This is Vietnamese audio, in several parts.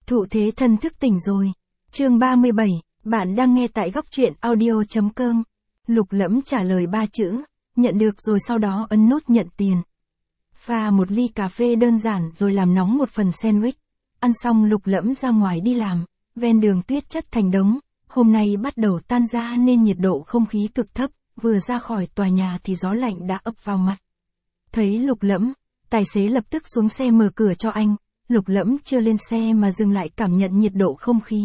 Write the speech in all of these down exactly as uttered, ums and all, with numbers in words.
Thụ thế thân thức tỉnh rồi. Chương ba mươi bảy, bạn đang nghe tại góc truyện audio.com. Lục Lẫm trả lời ba chữ, nhận được rồi sau đó ấn nút nhận tiền. Pha một ly cà phê đơn giản rồi làm nóng một phần sandwich. Ăn xong Lục Lẫm ra ngoài đi làm, ven đường tuyết chất thành đống, hôm nay bắt đầu tan ra nên nhiệt độ không khí cực thấp, vừa ra khỏi tòa nhà thì gió lạnh đã ập vào mặt. Thấy Lục Lẫm, tài xế lập tức xuống xe mở cửa cho anh. Lục Lẫm chưa lên xe mà dừng lại cảm nhận nhiệt độ không khí.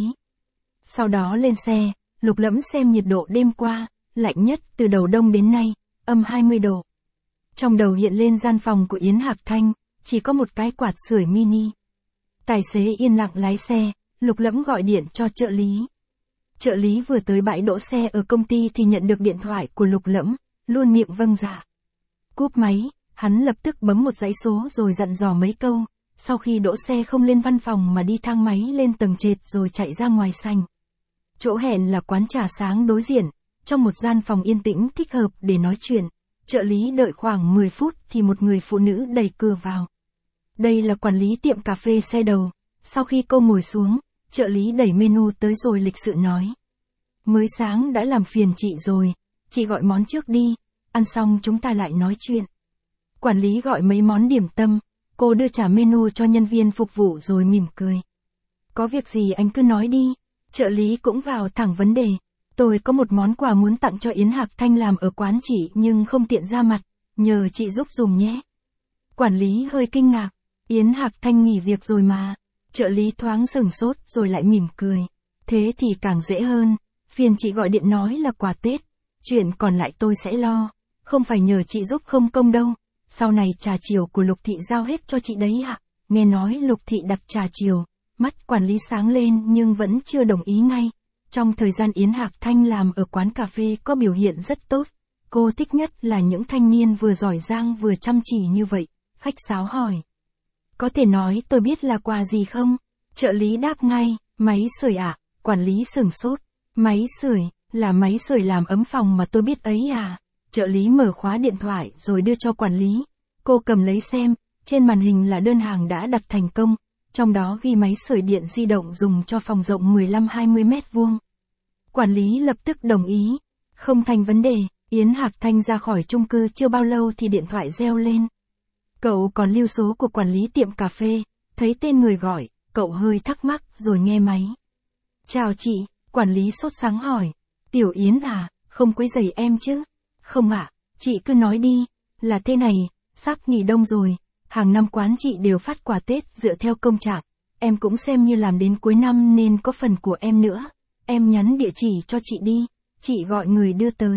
Sau đó lên xe, Lục Lẫm xem nhiệt độ đêm qua, lạnh nhất từ đầu đông đến nay, âm hai mươi độ. Trong đầu hiện lên gian phòng của Yến Hạc Thanh, chỉ có một cái quạt sưởi mini. Tài xế yên lặng lái xe, Lục Lẫm gọi điện cho trợ lý. Trợ lý vừa tới bãi đỗ xe ở công ty thì nhận được điện thoại của Lục Lẫm, luôn miệng vâng dạ. Cúp máy, hắn lập tức bấm một dãy số rồi dặn dò mấy câu. Sau khi đỗ xe không lên văn phòng mà đi thang máy lên tầng trệt rồi chạy ra ngoài sảnh. Chỗ hẹn là quán trà sáng đối diện, trong một gian phòng yên tĩnh thích hợp để nói chuyện. Trợ lý đợi khoảng mười phút thì một người phụ nữ đẩy cửa vào. Đây là quản lý tiệm cà phê xe đầu. Sau khi cô ngồi xuống, trợ lý đẩy menu tới rồi lịch sự nói. Mới sáng đã làm phiền chị rồi, chị gọi món trước đi, ăn xong chúng ta lại nói chuyện. Quản lý gọi mấy món điểm tâm. Cô đưa trả menu cho nhân viên phục vụ rồi mỉm cười. Có việc gì anh cứ nói đi. Trợ lý cũng vào thẳng vấn đề. Tôi có một món quà muốn tặng cho Yến Hạc Thanh làm ở quán chị nhưng không tiện ra mặt. Nhờ chị giúp dùm nhé. Quản lý hơi kinh ngạc. Yến Hạc Thanh nghỉ việc rồi mà. Trợ lý thoáng sửng sốt rồi lại mỉm cười. Thế thì càng dễ hơn. Phiền chị gọi điện nói là quà Tết. Chuyện còn lại tôi sẽ lo. Không phải nhờ chị giúp không công đâu. Sau này trà chiều của Lục Thị giao hết cho chị đấy ạ. Nghe nói Lục Thị đặt trà chiều. Mắt quản lý sáng lên nhưng vẫn chưa đồng ý ngay. Trong thời gian Yến Hạc Thanh làm ở quán cà phê có biểu hiện rất tốt. Cô thích nhất là những thanh niên vừa giỏi giang vừa chăm chỉ như vậy. Khách sáo hỏi. Có thể nói tôi biết là quà gì không? Trợ lý đáp ngay. Máy sưởi ạ. Quản lý sửng sốt. Máy sưởi, là máy sưởi làm ấm phòng mà tôi biết ấy à? Trợ lý mở khóa điện thoại rồi đưa cho quản lý. Cô cầm lấy xem, trên màn hình là đơn hàng đã đặt thành công, trong đó ghi máy sưởi điện di động dùng cho phòng rộng mười lăm hai mươi mét vuông. Quản lý lập tức đồng ý. Không thành vấn đề, Yến Hạc Thanh ra khỏi chung cư chưa bao lâu thì điện thoại reo lên. Cậu còn lưu số của quản lý tiệm cà phê, thấy tên người gọi, cậu hơi thắc mắc rồi nghe máy. Chào chị, quản lý sốt sắng hỏi. Tiểu Yến à, không quấy rầy em chứ? Không ạ, à, chị cứ nói đi, là thế này, sắp nghỉ đông rồi, hàng năm quán chị đều phát quà Tết dựa theo công trạng, em cũng xem như làm đến cuối năm nên có phần của em nữa, em nhắn địa chỉ cho chị đi, chị gọi người đưa tới.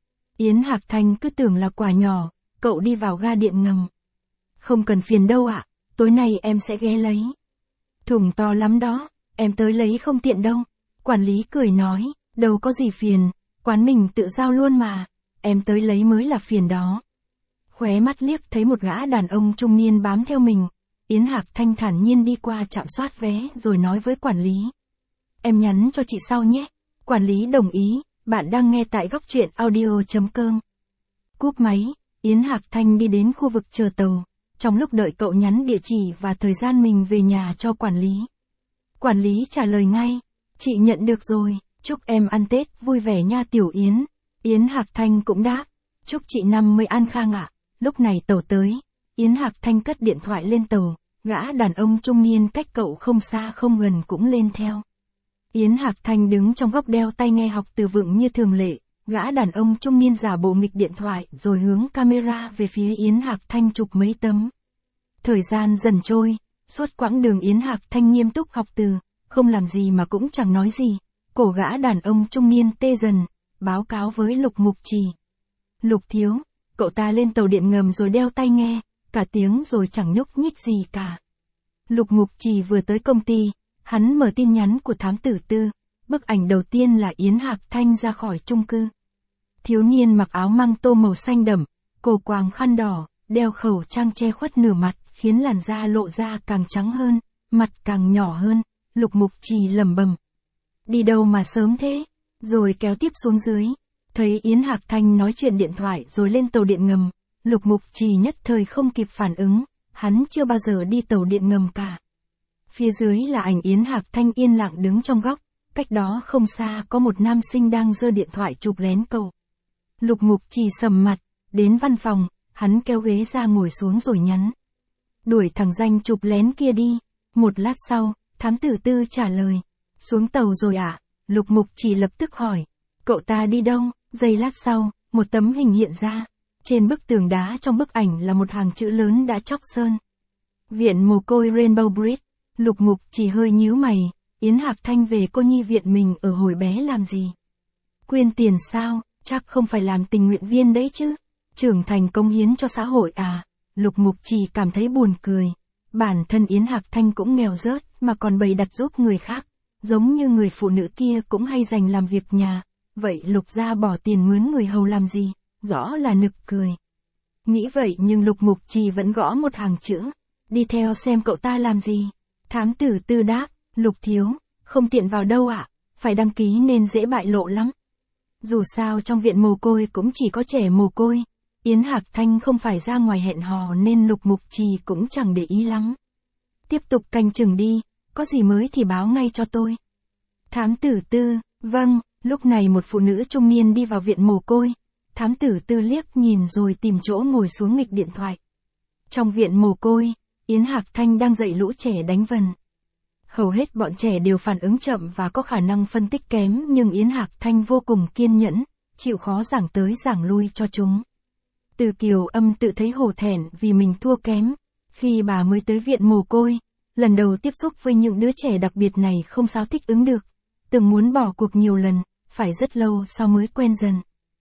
Yến Hạc Thanh cứ tưởng là quà nhỏ, cậu đi vào ga điện ngầm. Không cần phiền đâu ạ, à, tối nay em sẽ ghé lấy. Thùng to lắm đó, em tới lấy không tiện đâu, quản lý cười nói, đâu có gì phiền, quán mình tự giao luôn mà. Em tới lấy mới là phiền đó. Khóe mắt liếc thấy một gã đàn ông trung niên bám theo mình. Yến Hạc Thanh thản nhiên đi qua trạm soát vé rồi nói với quản lý. Em nhắn cho chị sau nhé. Quản lý đồng ý, bạn đang nghe tại góc truyện audio.com. Cúp máy, Yến Hạc Thanh đi đến khu vực chờ tàu. Trong lúc đợi cậu nhắn địa chỉ và thời gian mình về nhà cho quản lý. Quản lý trả lời ngay. Chị nhận được rồi, chúc em ăn Tết vui vẻ nha Tiểu Yến. Yến Hạc Thanh cũng đáp, chúc chị năm mươi an khang ạ. Lúc này tàu tới, Yến Hạc Thanh cất điện thoại lên tàu, gã đàn ông trung niên cách cậu không xa không gần cũng lên theo. Yến Hạc Thanh đứng trong góc đeo tai nghe học từ vựng như thường lệ, gã đàn ông trung niên giả bộ nghịch điện thoại rồi hướng camera về phía Yến Hạc Thanh chụp mấy tấm. Thời gian dần trôi, suốt quãng đường Yến Hạc Thanh nghiêm túc học từ, không làm gì mà cũng chẳng nói gì, cổ gã đàn ông trung niên tê dần. Báo cáo với Lục Mục Trì. Lục thiếu, cậu ta lên tàu điện ngầm rồi đeo tai nghe, cả tiếng rồi chẳng nhúc nhích gì cả. Lục Mục Trì vừa tới công ty, hắn mở tin nhắn của thám tử Tư, bức ảnh đầu tiên là Yến Hạc Thanh ra khỏi chung cư. Thiếu niên mặc áo măng tô màu xanh đậm, cổ quàng khăn đỏ, đeo khẩu trang che khuất nửa mặt, khiến làn da lộ ra càng trắng hơn, mặt càng nhỏ hơn. Lục Mục Trì lẩm bẩm. Đi đâu mà sớm thế? Rồi kéo tiếp xuống dưới. Thấy Yến Hạc Thanh nói chuyện điện thoại rồi lên tàu điện ngầm. Lục Mục Trì nhất thời không kịp phản ứng. Hắn chưa bao giờ đi tàu điện ngầm cả. Phía dưới là ảnh Yến Hạc Thanh yên lặng đứng trong góc, cách đó không xa có một nam sinh đang giơ điện thoại chụp lén cậu. Lục Mục Trì sầm mặt, đến văn phòng, hắn kéo ghế ra ngồi xuống rồi nhắn. Đuổi thằng danh chụp lén kia đi. Một lát sau, thám tử Tư trả lời. Xuống tàu rồi ạ? À? Lục Mục Trì lập tức hỏi. Cậu ta đi đâu? Giây lát sau, một tấm hình hiện ra. Trên bức tường đá trong bức ảnh là một hàng chữ lớn đã chóc sơn. Viện mồ côi Rainbow Bridge. Lục Mục Trì hơi nhíu mày. Yến Hạc Thanh về cô nhi viện mình ở hồi bé làm gì? Quyên tiền sao? Chắc không phải làm tình nguyện viên đấy chứ. Trưởng thành cống hiến cho xã hội à? Lục Mục Trì cảm thấy buồn cười. Bản thân Yến Hạc Thanh cũng nghèo rớt mà còn bày đặt giúp người khác. Giống như người phụ nữ kia cũng hay dành làm việc nhà. Vậy Lục gia bỏ tiền mướn người hầu làm gì? Rõ là nực cười. Nghĩ vậy nhưng Lục Mục Trì vẫn gõ một hàng chữ. Đi theo xem cậu ta làm gì? Thám tử Tư đáp. Lục thiếu, không tiện vào đâu ạ? À? Phải đăng ký nên dễ bại lộ lắm. Dù sao trong viện mồ côi cũng chỉ có trẻ mồ côi. Yến Hạc Thanh không phải ra ngoài hẹn hò nên Lục Mục Trì cũng chẳng để ý lắm. Tiếp tục canh chừng đi, có gì mới thì báo ngay cho tôi. Thám tử Tư, vâng, lúc này một phụ nữ trung niên đi vào viện mồ côi. Thám tử Tư liếc nhìn rồi tìm chỗ ngồi xuống nghịch điện thoại. Trong viện mồ côi, Yến Hạc Thanh đang dạy lũ trẻ đánh vần. Hầu hết bọn trẻ đều phản ứng chậm và có khả năng phân tích kém nhưng Yến Hạc Thanh vô cùng kiên nhẫn, chịu khó giảng tới giảng lui cho chúng. Từ Kiều Âm tự thấy hổ thẹn vì mình thua kém. Khi bà mới tới viện mồ côi, lần đầu tiếp xúc với những đứa trẻ đặc biệt này không sao thích ứng được. Từng muốn bỏ cuộc nhiều lần, phải rất lâu sau mới quen dần.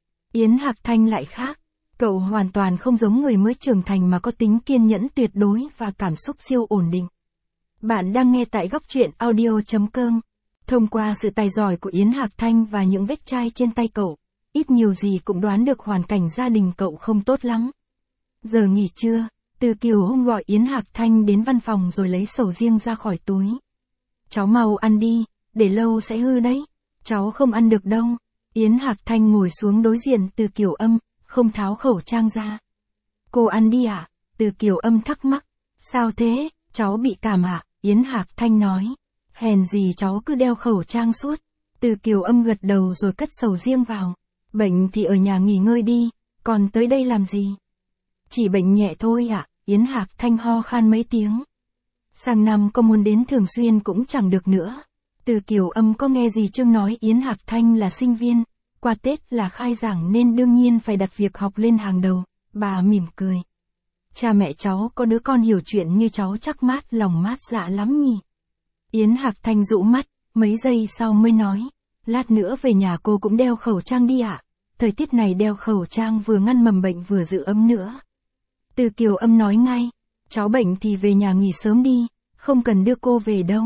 Yến Hạc Thanh lại khác. Cậu hoàn toàn không giống người mới trưởng thành mà có tính kiên nhẫn tuyệt đối và cảm xúc siêu ổn định. Bạn đang nghe tại góc truyện audio chấm com. Thông qua sự tài giỏi của Yến Hạc Thanh và những vết chai trên tay cậu, ít nhiều gì cũng đoán được hoàn cảnh gia đình cậu không tốt lắm. Giờ nghỉ trưa, Từ Kiều hôm gọi Yến Hạc Thanh đến văn phòng rồi lấy sầu riêng ra khỏi túi. Cháu mau ăn đi, để lâu sẽ hư đấy. Cháu không ăn được đâu. Yến Hạc Thanh ngồi xuống đối diện Từ Kiều Âm, không tháo khẩu trang ra. Cô ăn đi ạ? À? Từ Kiều Âm thắc mắc. Sao thế, cháu bị cảm ạ? À? Yến Hạc Thanh nói. Hèn gì cháu cứ đeo khẩu trang suốt. Từ Kiều Âm gật đầu rồi cất sầu riêng vào. Bệnh thì ở nhà nghỉ ngơi đi, còn tới đây làm gì? Chỉ bệnh nhẹ thôi ạ. À? Yến Hạc Thanh ho khan mấy tiếng. Sang năm có muốn đến thường xuyên cũng chẳng được nữa. Từ Kiều Âm có nghe gì Trương nói Yến Hạc Thanh là sinh viên, qua Tết là khai giảng nên đương nhiên phải đặt việc học lên hàng đầu. Bà mỉm cười. Cha mẹ cháu có đứa con hiểu chuyện như cháu chắc mát lòng mát dạ lắm nhỉ. Yến Hạc Thanh dụ mắt, mấy giây sau mới nói. Lát nữa về nhà cô cũng đeo khẩu trang đi ạ. À? Thời tiết này đeo khẩu trang vừa ngăn mầm bệnh vừa giữ ấm nữa. Từ Kiều Âm nói ngay. Cháu bệnh thì về nhà nghỉ sớm đi, không cần đưa cô về đâu.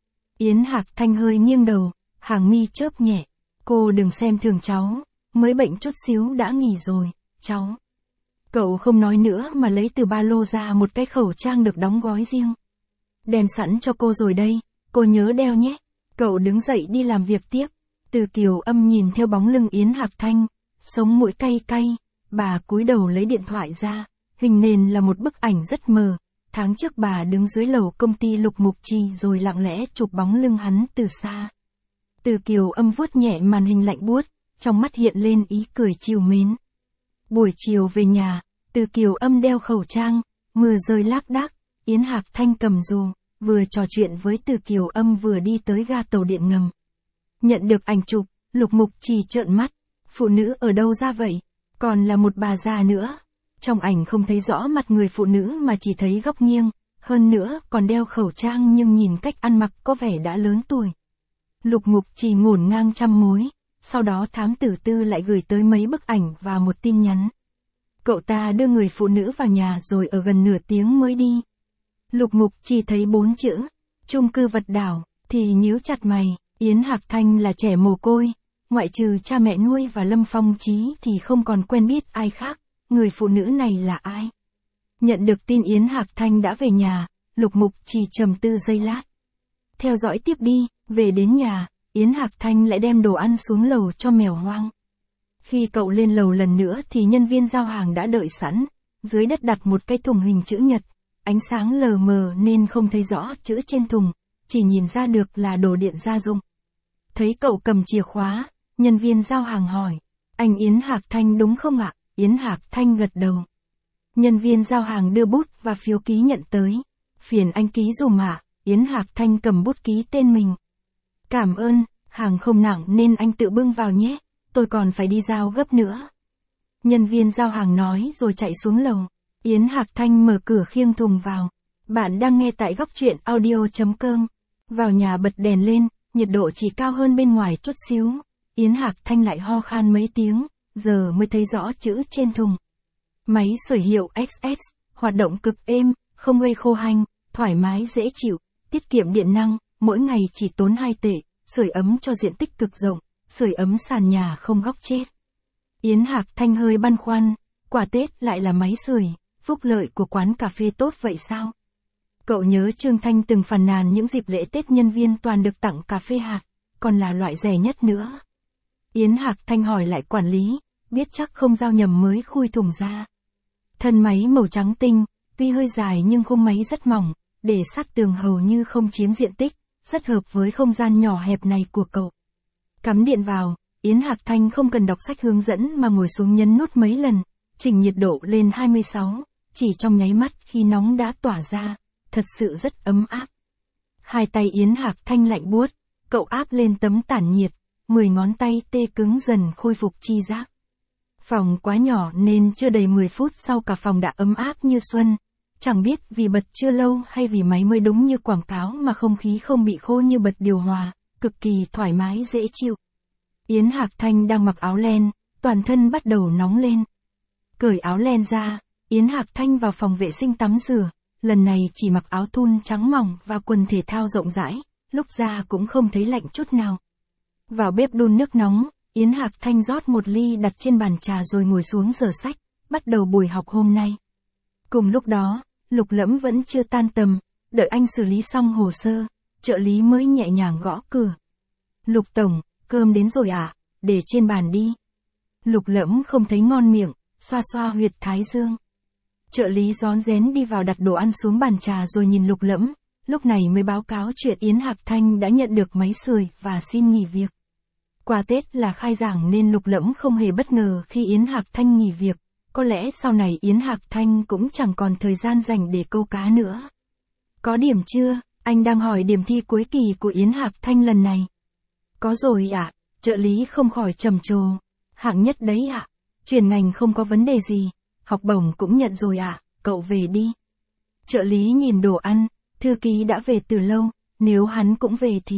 Yến Hạc Thanh hơi nghiêng đầu, hàng mi chớp nhẹ. Cô đừng xem thường cháu, mới bệnh chút xíu đã nghỉ rồi, cháu. Cậu không nói nữa mà lấy từ ba lô ra một cái khẩu trang được đóng gói riêng. Đem sẵn cho cô rồi đây, cô nhớ đeo nhé. Cậu đứng dậy đi làm việc tiếp. Từ Kiều Âm nhìn theo bóng lưng Yến Hạc Thanh, sống mũi cay cay, bà cúi đầu lấy điện thoại ra, hình nền là một bức ảnh rất mờ. Tháng trước bà đứng dưới lầu công ty Lục Mục Trì rồi lặng lẽ chụp bóng lưng hắn từ xa. Từ Kiều Âm vuốt nhẹ màn hình lạnh buốt, trong mắt hiện lên ý cười trìu mến. Buổi chiều về nhà, Từ Kiều Âm đeo khẩu trang, mưa rơi lác đác, Yến Hạc Thanh cầm dù, vừa trò chuyện với Từ Kiều Âm vừa đi tới ga tàu điện ngầm. Nhận được ảnh chụp, Lục Mục Trì trợn mắt, phụ nữ ở đâu ra vậy? Còn là một bà già nữa. Trong ảnh không thấy rõ mặt người phụ nữ mà chỉ thấy góc nghiêng, hơn nữa còn đeo khẩu trang nhưng nhìn cách ăn mặc có vẻ đã lớn tuổi. Lục Mục Trì ngổn ngang trăm mối, sau đó thám tử Tư lại gửi tới mấy bức ảnh và một tin nhắn. Cậu ta đưa người phụ nữ vào nhà rồi ở gần nửa tiếng mới đi. Lục Mục Trì thấy bốn chữ, chung cư Vật Đảo, thì nhíu chặt mày. Yến Hạc Thanh là trẻ mồ côi, ngoại trừ cha mẹ nuôi và Lâm Phong Chí thì không còn quen biết ai khác. Người phụ nữ này là ai? Nhận được tin Yến Hạc Thanh đã về nhà, Lục Mục Trì trầm tư giây lát. Theo dõi tiếp đi, về đến nhà, Yến Hạc Thanh lại đem đồ ăn xuống lầu cho mèo hoang. Khi cậu lên lầu lần nữa thì nhân viên giao hàng đã đợi sẵn, dưới đất đặt một cái thùng hình chữ nhật, ánh sáng lờ mờ nên không thấy rõ chữ trên thùng, chỉ nhìn ra được là đồ điện gia dụng. Thấy cậu cầm chìa khóa, nhân viên giao hàng hỏi, anh Yến Hạc Thanh đúng không ạ? Yến Hạc Thanh gật đầu. Nhân viên giao hàng đưa bút và phiếu ký nhận tới. Phiền anh ký dùm ạ. Yến Hạc Thanh cầm bút ký tên mình. Cảm ơn, hàng không nặng nên anh tự bưng vào nhé, tôi còn phải đi giao gấp nữa. Nhân viên giao hàng nói rồi chạy xuống lầu. Yến Hạc Thanh mở cửa khiêng thùng vào. Bạn đang nghe tại góc truyện audio.com. Vào nhà bật đèn lên, nhiệt độ chỉ cao hơn bên ngoài chút xíu. Yến Hạc Thanh lại ho khan mấy tiếng, giờ mới thấy rõ chữ trên thùng. Máy sưởi hiệu ích ét, hoạt động cực êm, không gây khô hanh, thoải mái dễ chịu, tiết kiệm điện năng, mỗi ngày chỉ tốn hai tệ, sưởi ấm cho diện tích cực rộng, sưởi ấm sàn nhà không góc chết. Yến Hạc Thanh hơi băn khoăn, quà Tết lại là máy sưởi, phúc lợi của quán cà phê tốt vậy sao? Cậu nhớ Trương Thanh từng phàn nàn những dịp lễ Tết nhân viên toàn được tặng cà phê hạt, còn là loại rẻ nhất nữa. Yến Hạc Thanh hỏi lại quản lý, biết chắc không giao nhầm mới khui thùng ra. Thân máy màu trắng tinh, tuy hơi dài nhưng khung máy rất mỏng, để sát tường hầu như không chiếm diện tích, rất hợp với không gian nhỏ hẹp này của cậu. Cắm điện vào, Yến Hạc Thanh không cần đọc sách hướng dẫn mà ngồi xuống nhấn nút mấy lần, chỉnh nhiệt độ lên hai mươi sáu, chỉ trong nháy mắt khi nóng đã tỏa ra, thật sự rất ấm áp. Hai tay Yến Hạc Thanh lạnh buốt, cậu áp lên tấm tản nhiệt, mười ngón tay tê cứng dần khôi phục chi giác. Phòng quá nhỏ nên chưa đầy mười phút sau cả phòng đã ấm áp như xuân. Chẳng biết vì bật chưa lâu hay vì máy mới đúng như quảng cáo mà không khí không bị khô như bật điều hòa, cực kỳ thoải mái dễ chịu. Yến Hạc Thanh đang mặc áo len, toàn thân bắt đầu nóng lên. Cởi áo len ra, Yến Hạc Thanh vào phòng vệ sinh tắm rửa, lần này chỉ mặc áo thun trắng mỏng và quần thể thao rộng rãi, lúc ra cũng không thấy lạnh chút nào. Vào bếp đun nước nóng, Yến Hạc Thanh rót một ly đặt trên bàn trà rồi ngồi xuống giở sách, bắt đầu buổi học hôm nay. Cùng lúc đó, Lục Lẫm vẫn chưa tan tầm, đợi anh xử lý xong hồ sơ, trợ lý mới nhẹ nhàng gõ cửa. Lục Tổng, cơm đến rồi à, để trên bàn đi. Lục Lẫm không thấy ngon miệng, xoa xoa huyệt thái dương. Trợ lý rón rén đi vào đặt đồ ăn xuống bàn trà rồi nhìn Lục Lẫm, lúc này mới báo cáo chuyện Yến Hạc Thanh đã nhận được máy sưởi và xin nghỉ việc. Qua Tết là khai giảng nên Lục Lẫm không hề bất ngờ khi Yến Hạc Thanh nghỉ việc, có lẽ sau này Yến Hạc Thanh cũng chẳng còn thời gian dành để câu cá nữa. Có điểm chưa? Anh đang hỏi điểm thi cuối kỳ của Yến Hạc Thanh lần này. Có rồi ạ, à, trợ lý không khỏi trầm trồ. Hạng nhất đấy ạ, à, chuyển ngành không có vấn đề gì, học bổng cũng nhận rồi ạ, à, cậu về đi. Trợ lý nhìn đồ ăn, thư ký đã về từ lâu, nếu hắn cũng về thì...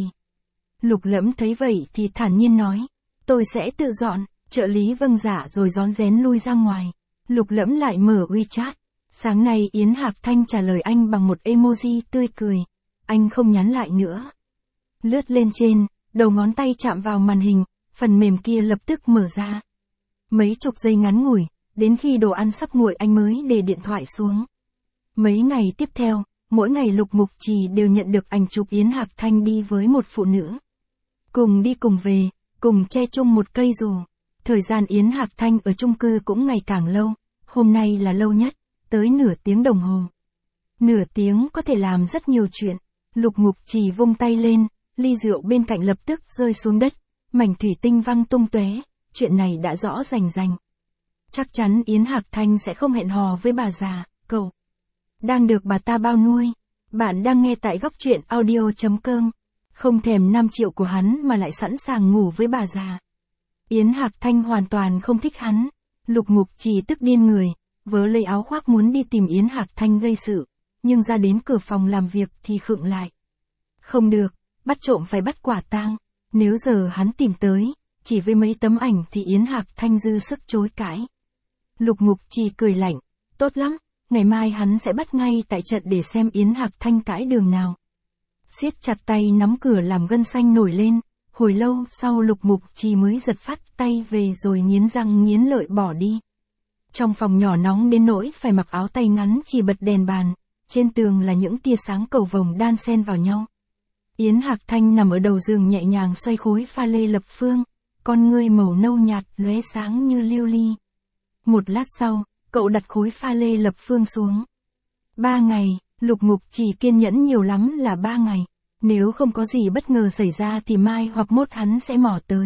Lục Lẫm thấy vậy thì thản nhiên nói, tôi sẽ tự dọn, trợ lý vâng dạ rồi rón rén lui ra ngoài. Lục Lẫm lại mở WeChat, sáng nay Yến Hạc Thanh trả lời anh bằng một emoji tươi cười, anh không nhắn lại nữa. Lướt lên trên, đầu ngón tay chạm vào màn hình, phần mềm kia lập tức mở ra. Mấy chục giây ngắn ngủi, đến khi đồ ăn sắp nguội anh mới để điện thoại xuống. Mấy ngày tiếp theo, mỗi ngày Lục Mục Trì đều nhận được ảnh chụp Yến Hạc Thanh đi với một phụ nữ. Cùng đi cùng về, cùng che chung một cây dù. Thời gian Yến Hạc Thanh ở chung cư cũng ngày càng lâu, hôm nay là lâu nhất, tới nửa tiếng đồng hồ. Nửa tiếng có thể làm rất nhiều chuyện. Lục Mục Trì vung tay lên, ly rượu bên cạnh lập tức rơi xuống đất, mảnh thủy tinh văng tung tóe, chuyện này đã rõ rành rành. Chắc chắn Yến Hạc Thanh sẽ không hẹn hò với bà già, cậu đang được bà ta bao nuôi. Bạn đang nghe tại góc truyện audio.com. Không thèm năm triệu của hắn mà lại sẵn sàng ngủ với bà già. Yến Hạc Thanh hoàn toàn không thích hắn. Lục Mục Trì tức điên người, vớ lấy áo khoác muốn đi tìm Yến Hạc Thanh gây sự, nhưng ra đến cửa phòng làm việc thì khựng lại. Không được, bắt trộm phải bắt quả tang. Nếu giờ hắn tìm tới, chỉ với mấy tấm ảnh thì Yến Hạc Thanh dư sức chối cãi. Lục Mục Trì cười lạnh, tốt lắm, ngày mai hắn sẽ bắt ngay tại trận để xem Yến Hạc Thanh cãi đường nào. Siết chặt tay nắm cửa làm gân xanh nổi lên, hồi lâu sau Lục Mục Trì mới giật phát tay về rồi nghiến răng nghiến lợi bỏ đi. Trong phòng nhỏ nóng đến nỗi phải mặc áo tay ngắn chỉ bật đèn bàn, trên tường là những tia sáng cầu vồng đan xen vào nhau. Yến Hạc Thanh nằm ở đầu giường nhẹ nhàng xoay khối pha lê lập phương, con ngươi màu nâu nhạt lóe sáng như lưu ly. Một lát sau, cậu đặt khối pha lê lập phương xuống. Ba ngày, Lục Mục Trì kiên nhẫn nhiều lắm là ba ngày. Nếu không có gì bất ngờ xảy ra thì mai hoặc mốt hắn sẽ mò tới.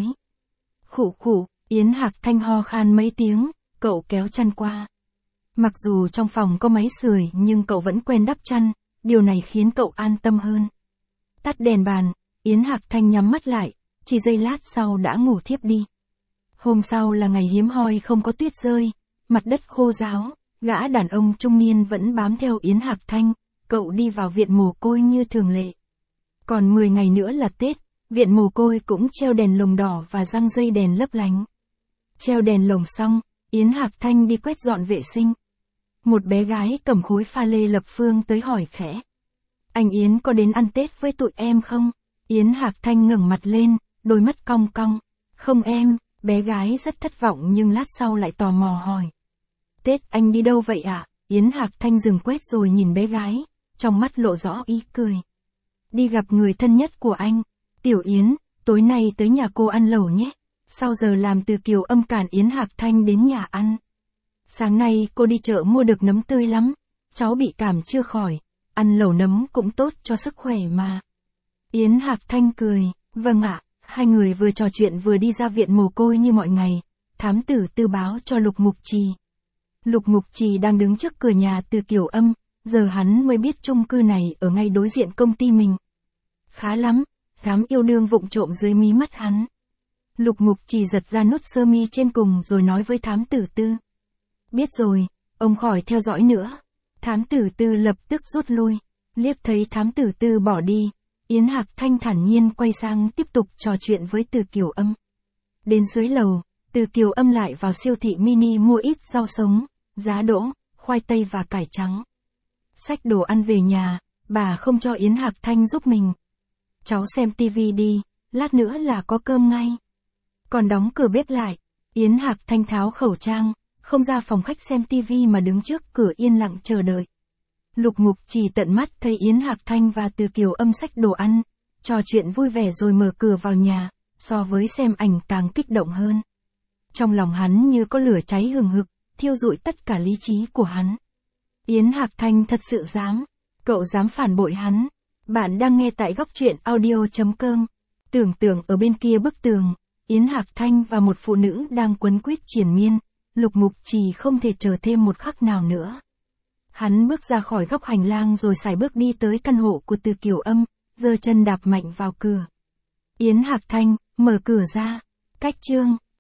Khụ khụ, Yến Hạc Thanh ho khan mấy tiếng, cậu kéo chăn qua. Mặc dù trong phòng có máy sưởi nhưng cậu vẫn quen đắp chăn, điều này khiến cậu an tâm hơn. Tắt đèn bàn, Yến Hạc Thanh nhắm mắt lại, chỉ giây lát sau đã ngủ thiếp đi. Hôm sau là ngày hiếm hoi không có tuyết rơi, mặt đất khô ráo, gã đàn ông trung niên vẫn bám theo Yến Hạc Thanh, cậu đi vào viện mồ côi như thường lệ. Còn mười ngày nữa là Tết, viện mồ côi cũng treo đèn lồng đỏ và răng dây đèn lấp lánh. Treo đèn lồng xong, Yến Hạc Thanh đi quét dọn vệ sinh. Một bé gái cầm khối pha lê lập phương tới hỏi khẽ. Anh Yến có đến ăn Tết với tụi em không? Yến Hạc Thanh ngẩng mặt lên, đôi mắt cong cong. Không em, bé gái rất thất vọng nhưng lát sau lại tò mò hỏi. Tết anh đi đâu vậy ạ? À? Yến Hạc Thanh dừng quét rồi nhìn bé gái, trong mắt lộ rõ ý cười. Đi gặp người thân nhất của anh. Tiểu Yến, tối nay tới nhà cô ăn lẩu nhé. Sau giờ làm Từ Kiều Âm cản Yến Hạc Thanh đến nhà ăn. Sáng nay cô đi chợ mua được nấm tươi lắm. Cháu bị cảm chưa khỏi. Ăn lẩu nấm cũng tốt cho sức khỏe mà. Yến Hạc Thanh cười. Vâng ạ. Hai người vừa trò chuyện vừa đi ra viện mồ côi như mọi ngày. Thám tử Tư báo cho Lục Mục Trì. Lục Mục Trì đang đứng trước cửa nhà Từ Kiều Âm. Giờ hắn mới biết chung cư này ở ngay đối diện công ty mình. Khá lắm. Thám yêu đương vụng trộm dưới mí mắt hắn. Lục Mục Trì giật ra nút sơ mi trên cùng rồi nói với thám tử Tư. Biết rồi, ông khỏi theo dõi nữa. Thám tử Tư lập tức rút lui. Liếc thấy thám tử Tư bỏ đi, Yến Hạc Thanh thản nhiên quay sang tiếp tục trò chuyện với Từ Kiều Âm. Đến dưới lầu, Từ Kiều Âm lại vào siêu thị mini mua ít rau sống, giá đỗ, khoai tây và cải trắng. Xách đồ ăn về nhà, bà không cho Yến Hạc Thanh giúp mình. Cháu xem tivi đi, lát nữa là có cơm ngay. Còn đóng cửa bếp lại, Yến Hạc Thanh tháo khẩu trang, không ra phòng khách xem tivi mà đứng trước cửa yên lặng chờ đợi. Lục Mục Trì tận mắt thấy Yến Hạc Thanh và Từ Kiều Âm xách đồ ăn, trò chuyện vui vẻ rồi mở cửa vào nhà, so với xem ảnh càng kích động hơn. Trong lòng hắn như có lửa cháy hừng hực, thiêu rụi tất cả lý trí của hắn. Yến Hạc Thanh thật sự dám, cậu dám phản bội hắn. Bạn đang nghe tại góc truyện audio chấm com. Tưởng tượng ở bên kia bức tường, Yến Hạc Thanh và một phụ nữ đang quấn quýt triền miên, Lục Mục Trì không thể chờ thêm một khắc nào nữa. Hắn bước ra khỏi góc hành lang rồi sải bước đi tới căn hộ của Từ Kiều Âm, giơ chân đạp mạnh vào cửa. Yến Hạc Thanh, mở cửa ra. Cách chương